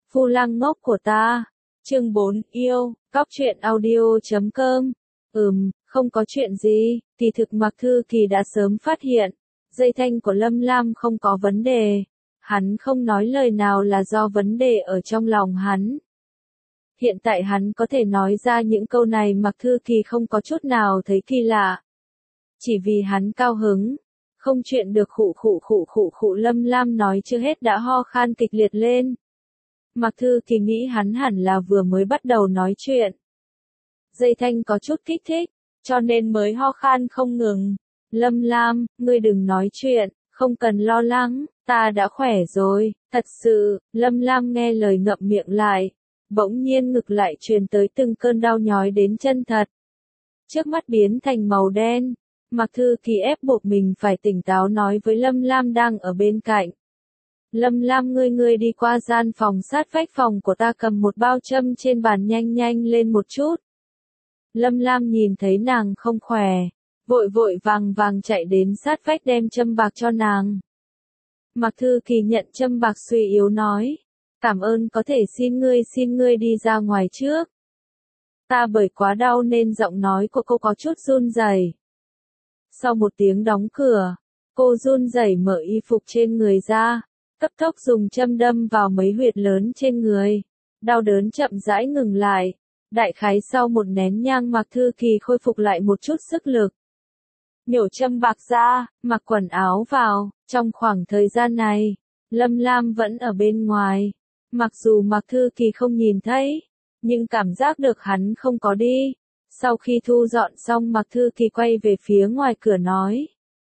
Phu lang ngốc của ta. Chương 4, yêu, cóc truyện audio.com. Không có chuyện gì, kỳ thực Mạc Thư Kỳ đã sớm phát hiện, dây thanh của Lâm Lam không có vấn đề. Hắn không nói lời nào là do vấn đề ở trong lòng hắn. Hiện tại hắn có thể nói ra những câu này Mạc Thư Kỳ không có chút nào thấy kỳ lạ. Chỉ vì hắn cao hứng, không chuyện được khụ Lâm Lam nói chưa hết đã ho khan kịch liệt lên. Mạc Thư Kỳ nghĩ hắn hẳn là vừa mới bắt đầu nói chuyện. Dây thanh có chút kích thích, cho nên mới ho khan không ngừng. Lâm Lam, ngươi đừng nói chuyện, không cần lo lắng, ta đã khỏe rồi, thật sự. Lâm Lam nghe lời ngậm miệng lại, bỗng nhiên ngực lại truyền tới từng cơn đau nhói đến chân thật. Trước mắt biến thành màu đen, Mạc Thư Kỳ ép buộc mình phải tỉnh táo nói với Lâm Lam đang ở bên cạnh. Lâm Lam, ngươi đi qua gian phòng sát vách phòng của ta cầm một bao châm trên bàn nhanh lên một chút. Lâm Lam nhìn thấy nàng không khỏe, vội vàng chạy đến sát vách đem châm bạc cho nàng. Mạc Thư Kỳ nhận châm bạc suy yếu nói, cảm ơn, có thể xin ngươi đi ra ngoài trước. Ta bởi quá đau nên giọng nói của cô có chút run rẩy. Sau một tiếng đóng cửa, cô run rẩy mở y phục trên người ra, cấp tốc dùng châm đâm vào mấy huyệt lớn trên người. Đau đớn chậm rãi ngừng lại. Đại khái sau một nén nhang Mạc Thư Kỳ khôi phục lại một chút sức lực. Nhổ châm bạc ra, mặc quần áo vào. Trong khoảng thời gian này, Lâm Lam vẫn ở bên ngoài. Mặc dù Mạc Thư Kỳ không nhìn thấy, nhưng cảm giác được hắn không có đi. Sau khi thu dọn xong Mạc Thư Kỳ quay về phía ngoài cửa nói.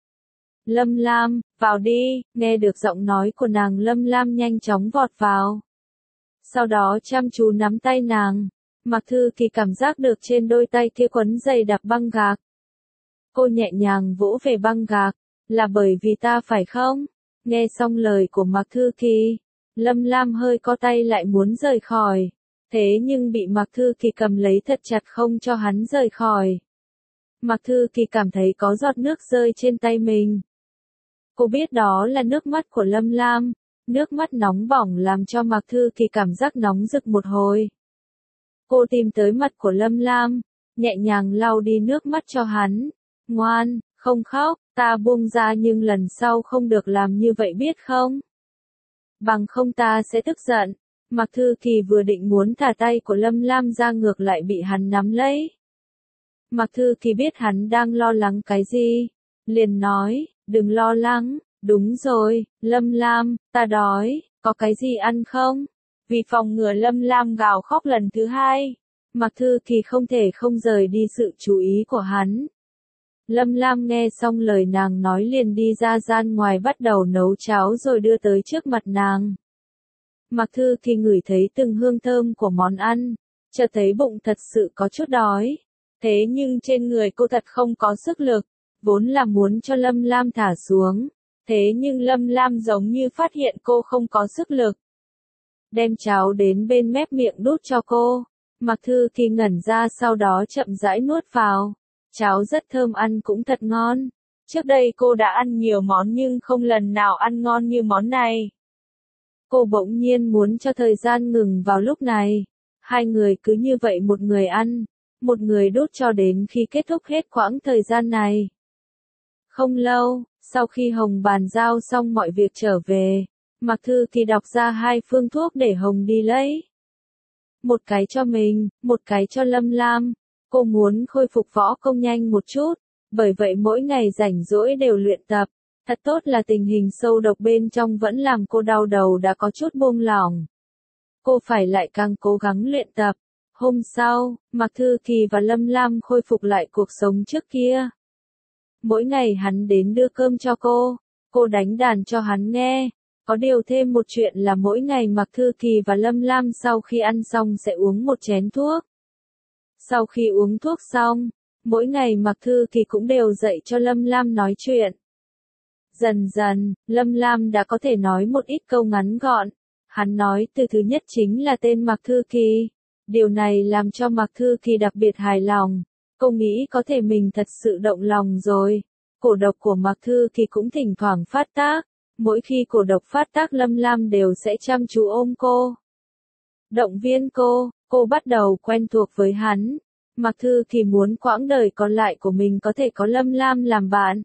Lâm Lam, vào đi. Nghe được giọng nói của nàng, Lâm Lam nhanh chóng vọt vào. Sau đó chăm chú nắm tay nàng. Mạc Thư Kỳ cảm giác được trên đôi tay kia quấn dày đặc băng gạc. Cô nhẹ nhàng vỗ về băng gạc, là bởi vì ta phải không? Nghe xong lời của Mạc Thư Kỳ, Lâm Lam hơi co tay lại muốn rời khỏi. Thế nhưng bị Mạc Thư Kỳ cầm lấy thật chặt không cho hắn rời khỏi. Mạc Thư Kỳ cảm thấy có giọt nước rơi trên tay mình. Cô biết đó là nước mắt của Lâm Lam, nước mắt nóng bỏng làm cho Mạc Thư Kỳ cảm giác nóng rực một hồi. Cô tìm tới mặt của Lâm Lam, nhẹ nhàng lau đi nước mắt cho hắn. Ngoan, không khóc, ta buông ra nhưng lần sau không được làm như vậy biết không? Bằng không ta sẽ tức giận. Mạc Thư Kỳ vừa định muốn thả tay của Lâm Lam ra ngược lại bị hắn nắm lấy. Mạc Thư Kỳ biết hắn đang lo lắng cái gì, liền nói, đừng lo lắng, đúng rồi, Lâm Lam, ta đói, có cái gì ăn không? Vì phòng ngừa Lâm Lam gào khóc lần thứ hai, Mạc Thư Kỳ không thể không rời đi sự chú ý của hắn. Lâm Lam nghe xong lời nàng nói liền đi ra gian ngoài bắt đầu nấu cháo rồi đưa tới trước mặt nàng. Mạc Thư Kỳ ngửi thấy từng hương thơm của món ăn, chợt thấy bụng thật sự có chút đói. Thế nhưng trên người cô thật không có sức lực, vốn là muốn cho Lâm Lam thả xuống. Thế nhưng Lâm Lam giống như phát hiện cô không có sức lực. Đem cháo đến bên mép miệng đút cho cô. Mạc Thư Kỳ ngẩn ra sau đó chậm rãi nuốt vào. Cháo rất thơm, ăn cũng thật ngon. Trước đây cô đã ăn nhiều món nhưng không lần nào ăn ngon như món này. Cô bỗng nhiên muốn cho thời gian ngừng vào lúc này. Hai người cứ như vậy, một người ăn, một người đút cho đến khi kết thúc hết quãng thời gian này. Không lâu, sau khi Hồng bàn giao xong mọi việc trở về, Mạc Thư Kỳ đọc ra 2 phương thuốc để Hồng đi lấy. Một cái cho mình, một cái cho Lâm Lam. Cô muốn khôi phục võ công nhanh một chút, bởi vậy mỗi ngày rảnh rỗi đều luyện tập. Thật tốt là tình hình sâu độc bên trong vẫn làm cô đau đầu đã có chút buông lỏng. Cô phải lại càng cố gắng luyện tập. Hôm sau, Mạc Thư Kỳ và Lâm Lam khôi phục lại cuộc sống trước kia. Mỗi ngày hắn đến đưa cơm cho cô đánh đàn cho hắn nghe. Có điều thêm một chuyện là mỗi ngày Mạc Thư Kỳ và Lâm Lam sau khi ăn xong sẽ uống một chén thuốc. Sau khi uống thuốc xong, mỗi ngày Mạc Thư Kỳ cũng đều dạy cho Lâm Lam nói chuyện. Dần dần, Lâm Lam đã có thể nói một ít câu ngắn gọn. Hắn nói từ thứ nhất chính là tên Mạc Thư Kỳ. Điều này làm cho Mạc Thư Kỳ đặc biệt hài lòng. Cô nghĩ có thể mình thật sự động lòng rồi. Cổ độc của Mạc Thư Kỳ cũng thỉnh thoảng phát tác. Mỗi khi cổ độc phát tác Lâm Lam đều sẽ chăm chú ôm cô. động viên cô bắt đầu quen thuộc với hắn. Mạc Thư Kỳ muốn quãng đời còn lại của mình có thể có Lâm Lam làm bạn.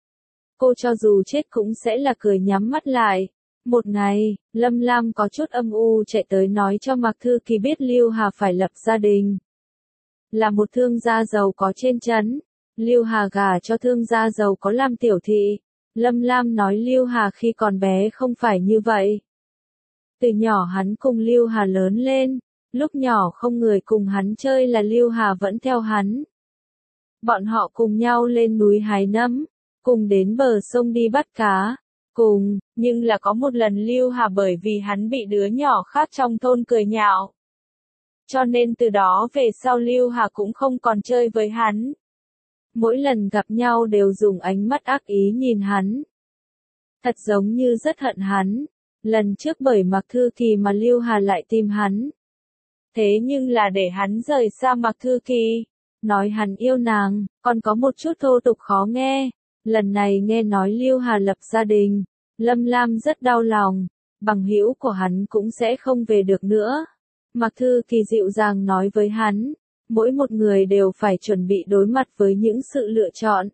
Cô cho dù chết cũng sẽ là cười nhắm mắt lại. Một ngày, Lâm Lam có chút âm u chạy tới nói cho Mạc Thư Kỳ biết Lưu Hà phải lập gia đình. Là một thương gia giàu có trên trấn, Lưu Hà gả cho thương gia giàu có làm tiểu thị. Lâm Lam nói Lưu Hà khi còn bé không phải như vậy. Từ nhỏ hắn cùng Lưu Hà lớn lên, lúc nhỏ không người cùng hắn chơi là Lưu Hà vẫn theo hắn. Bọn họ cùng nhau lên núi hái nấm, cùng đến bờ sông đi bắt cá, cùng, nhưng là có một lần Lưu Hà bởi vì hắn bị đứa nhỏ khác trong thôn cười nhạo. Cho nên từ đó về sau Lưu Hà cũng không còn chơi với hắn. Mỗi lần gặp nhau đều dùng ánh mắt ác ý nhìn hắn. Thật giống như rất hận hắn. Lần trước bởi Mạc Thư Kỳ mà Lưu Hà lại tìm hắn. Thế nhưng là để hắn rời xa Mạc Thư Kỳ. Nói hắn yêu nàng, còn có một chút thô tục khó nghe. Lần này nghe nói Lưu Hà lập gia đình, Lâm Lam rất đau lòng. Bằng hữu của hắn cũng sẽ không về được nữa. Mạc Thư Kỳ dịu dàng nói với hắn. Mỗi một người đều phải chuẩn bị đối mặt với những sự lựa chọn.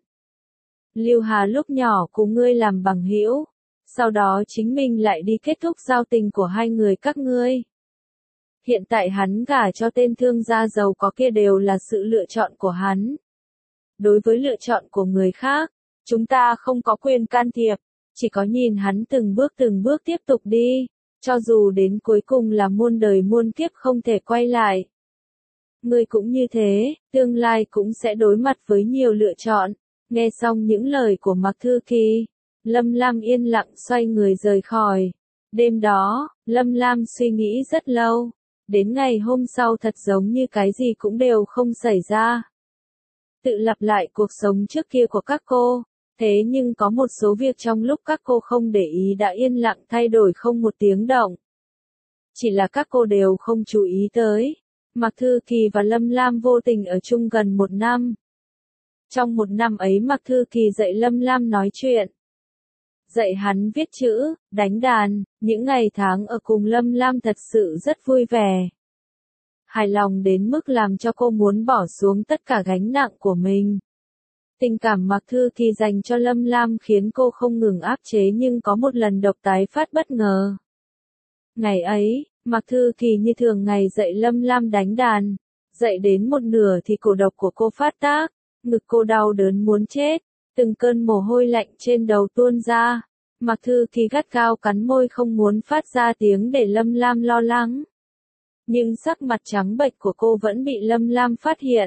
Lưu Hà lúc nhỏ cùng ngươi làm bằng hữu, sau đó chính mình lại đi kết thúc giao tình của hai người các ngươi. Hiện tại hắn gả cho tên thương gia giàu có kia đều là sự lựa chọn của hắn. Đối với lựa chọn của người khác, chúng ta không có quyền can thiệp, chỉ có nhìn hắn từng bước tiếp tục đi, cho dù đến cuối cùng là muôn đời muôn kiếp không thể quay lại. Ngươi cũng như thế, tương lai cũng sẽ đối mặt với nhiều lựa chọn. Nghe xong những lời của Mạc Thư Kỳ, Lâm Lam yên lặng xoay người rời khỏi. Đêm đó, Lâm Lam suy nghĩ rất lâu. Đến ngày hôm sau thật giống như cái gì cũng đều không xảy ra. Tự lặp lại cuộc sống trước kia của các cô. Thế nhưng có một số việc trong lúc các cô không để ý đã yên lặng thay đổi không một tiếng động. Chỉ là các cô đều không chú ý tới. Mạc Thư Kỳ và Lâm Lam vô tình ở chung gần một năm. Trong một năm ấy Mạc Thư Kỳ dạy Lâm Lam nói chuyện. Dạy hắn viết chữ, đánh đàn, những ngày tháng ở cùng Lâm Lam thật sự rất vui vẻ. Hài lòng đến mức làm cho cô muốn bỏ xuống tất cả gánh nặng của mình. Tình cảm Mạc Thư Kỳ dành cho Lâm Lam khiến cô không ngừng áp chế nhưng có một lần độc tái phát bất ngờ. Ngày ấy, Mạc Thư Kỳ như thường ngày dạy Lâm Lam đánh đàn. Dạy đến một nửa thì cổ độc của cô phát tác, ngực cô đau đớn muốn chết, từng cơn mồ hôi lạnh trên đầu tuôn ra. Mạc Thư Kỳ gắt gao cắn môi không muốn phát ra tiếng để Lâm Lam lo lắng. Nhưng sắc mặt trắng bệch của cô vẫn bị Lâm Lam phát hiện.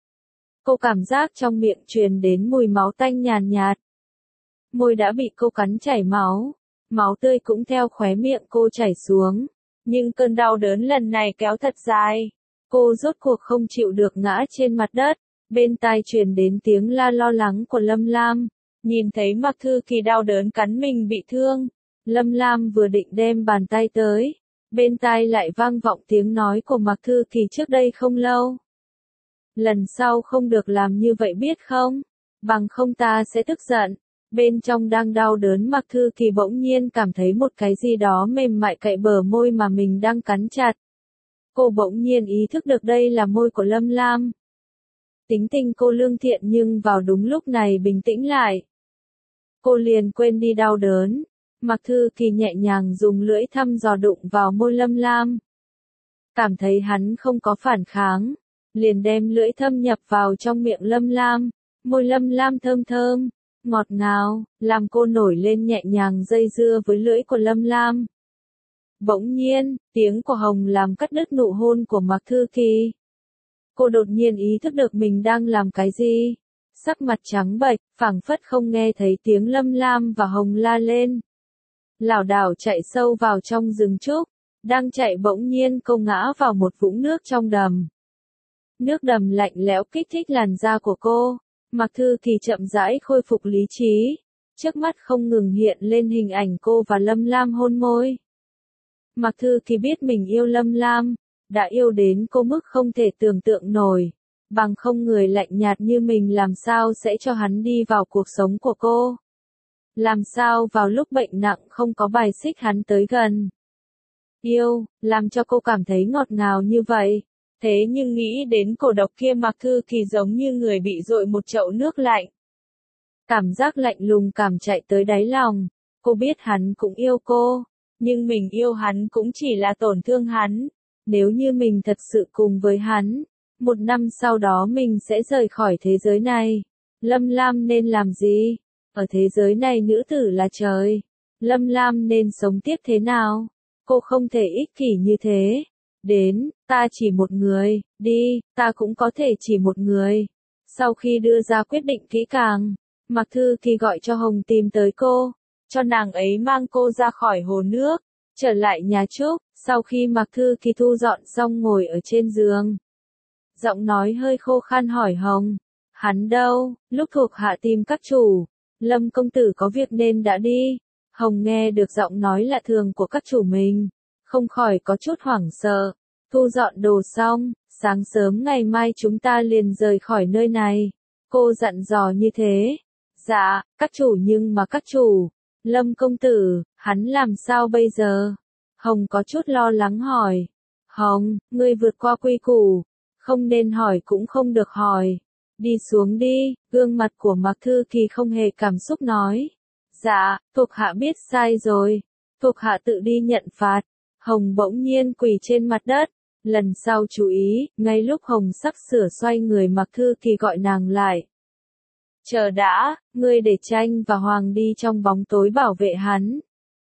Cô cảm giác trong miệng truyền đến mùi máu tanh nhàn nhạt. Môi đã bị cô cắn chảy máu. Máu tươi cũng theo khóe miệng cô chảy xuống. Nhưng cơn đau đớn lần này kéo thật dài. Cô rốt cuộc không chịu được ngã trên mặt đất. Bên tai truyền đến tiếng la lo lắng của Lâm Lam. Nhìn thấy Mạc Thư Kỳ đau đớn cắn mình bị thương. Lâm Lam vừa định đem bàn tay tới. Bên tai lại vang vọng tiếng nói của Mạc Thư Kỳ trước đây không lâu. Lần sau không được làm như vậy biết không? Bằng không ta sẽ tức giận. Bên trong đang đau đớn Mạc Thư Kỳ bỗng nhiên cảm thấy một cái gì đó mềm mại cạy bờ môi mà mình đang cắn chặt. Cô bỗng nhiên ý thức được đây là môi của Lâm Lam. Tính tình cô lương thiện nhưng vào đúng lúc này bình tĩnh lại. Cô liền quên đi đau đớn. Mạc Thư Kỳ nhẹ nhàng dùng lưỡi thăm dò đụng vào môi Lâm Lam. Cảm thấy hắn không có phản kháng. Liền đem lưỡi thâm nhập vào trong miệng Lâm Lam. Môi Lâm Lam thơm thơm, ngọt ngào, làm cô nổi lên nhẹ nhàng dây dưa với lưỡi của Lâm Lam. Bỗng nhiên, tiếng của Hồng làm cắt đứt nụ hôn của Mạc Thư Kỳ. Cô đột nhiên ý thức được mình đang làm cái gì. Sắc mặt trắng bệch, phảng phất không nghe thấy tiếng Lâm Lam và Hồng la lên. Lảo đảo chạy sâu vào trong rừng trúc. Đang chạy bỗng nhiên cô ngã vào một vũng nước trong đầm. Nước đầm lạnh lẽo kích thích làn da của cô. Mạc Thư Kỳ chậm rãi khôi phục lý trí. Trước mắt không ngừng hiện lên hình ảnh cô và Lâm Lam hôn môi. Mạc Thư Kỳ biết mình yêu Lâm Lam. Đã yêu đến cô mức không thể tưởng tượng nổi. Bằng không người lạnh nhạt như mình làm sao sẽ cho hắn đi vào cuộc sống của cô. Làm sao vào lúc bệnh nặng không có bài xích hắn tới gần. Yêu, làm cho cô cảm thấy ngọt ngào như vậy. Thế nhưng nghĩ đến cổ độc kia Mạc Thư Kỳ giống như người bị dội một chậu nước lạnh. Cảm giác lạnh lùng cảm chạy tới đáy lòng. Cô biết hắn cũng yêu cô, nhưng mình yêu hắn cũng chỉ là tổn thương hắn. Nếu như mình thật sự cùng với hắn, 1 năm sau đó mình sẽ rời khỏi thế giới này. Lâm Lam nên làm gì? Ở thế giới này nữ tử là trời. Lâm Lam nên sống tiếp thế nào? Cô không thể ích kỷ như thế. Đến, ta chỉ một người, đi, ta cũng có thể chỉ một người. Sau khi đưa ra quyết định kỹ càng, Mạc Thư Kỳ gọi cho Hồng tìm tới cô, cho nàng ấy mang cô ra khỏi hồ nước, trở lại nhà Trúc. Sau khi Mạc Thư Kỳ thu dọn xong ngồi ở trên giường, giọng nói hơi khô khan hỏi Hồng, hắn đâu? Lúc thuộc hạ tìm các chủ, Lâm công tử có việc nên đã đi. Hồng nghe được giọng nói lạ thường của các chủ mình, không khỏi có chút hoảng sợ. Thu dọn đồ xong, sáng sớm ngày mai chúng ta liền rời khỏi nơi này. Cô dặn dò như thế. Dạ, các chủ, nhưng mà các chủ, Lâm công tử, hắn làm sao bây giờ? Hồng có chút lo lắng hỏi. Hồng, ngươi vượt qua quy củ, không nên hỏi cũng không được hỏi. Đi xuống đi. Gương mặt của Mạc Thư Kỳ không hề cảm xúc nói. Dạ, thuộc hạ biết sai rồi. Thuộc hạ tự đi nhận phạt. Hồng bỗng nhiên quỳ trên mặt đất. Lần sau chú ý, ngay lúc Hồng sắp sửa xoay người Mạc Thư Kỳ gọi nàng lại. Chờ đã, ngươi để Tranh và Hoàng đi trong bóng tối bảo vệ hắn.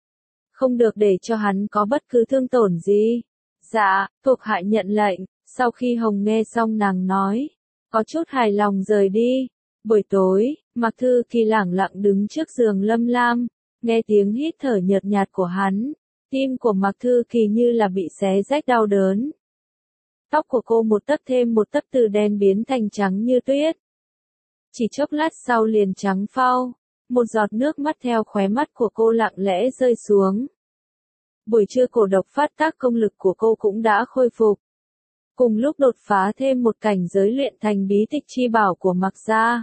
Không được để cho hắn có bất cứ thương tổn gì. Dạ, thuộc hạ nhận lệnh. Sau khi Hồng nghe xong nàng nói, có chút hài lòng rời đi. Buổi tối, Mạc Thư Kỳ lẳng lặng đứng trước giường Lâm Lam, nghe tiếng hít thở nhợt nhạt của hắn. Tim của Mạc Thư Kỳ như là bị xé rách đau đớn. Tóc của cô một tấc thêm một tấc từ đen biến thành trắng như tuyết. Chỉ chốc lát sau liền trắng phau, một giọt nước mắt theo khóe mắt của cô lặng lẽ rơi xuống. Buổi trưa cổ độc phát tác công lực của cô cũng đã khôi phục. Cùng lúc đột phá thêm một cảnh giới luyện thành bí tịch chi bảo của Mạc gia.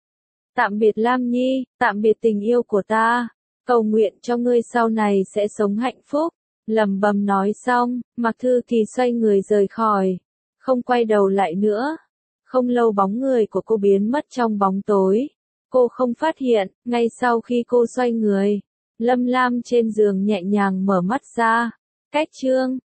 Tạm biệt Lam Nhi, tạm biệt tình yêu của ta, cầu nguyện cho ngươi sau này sẽ sống hạnh phúc. Lẩm bẩm nói xong, Mạc Thư Kỳ xoay người rời khỏi, không quay đầu lại nữa. Không lâu bóng người của cô biến mất trong bóng tối. Cô không phát hiện, ngay sau khi cô xoay người, Lâm Lam trên giường nhẹ nhàng mở mắt ra. Cách chương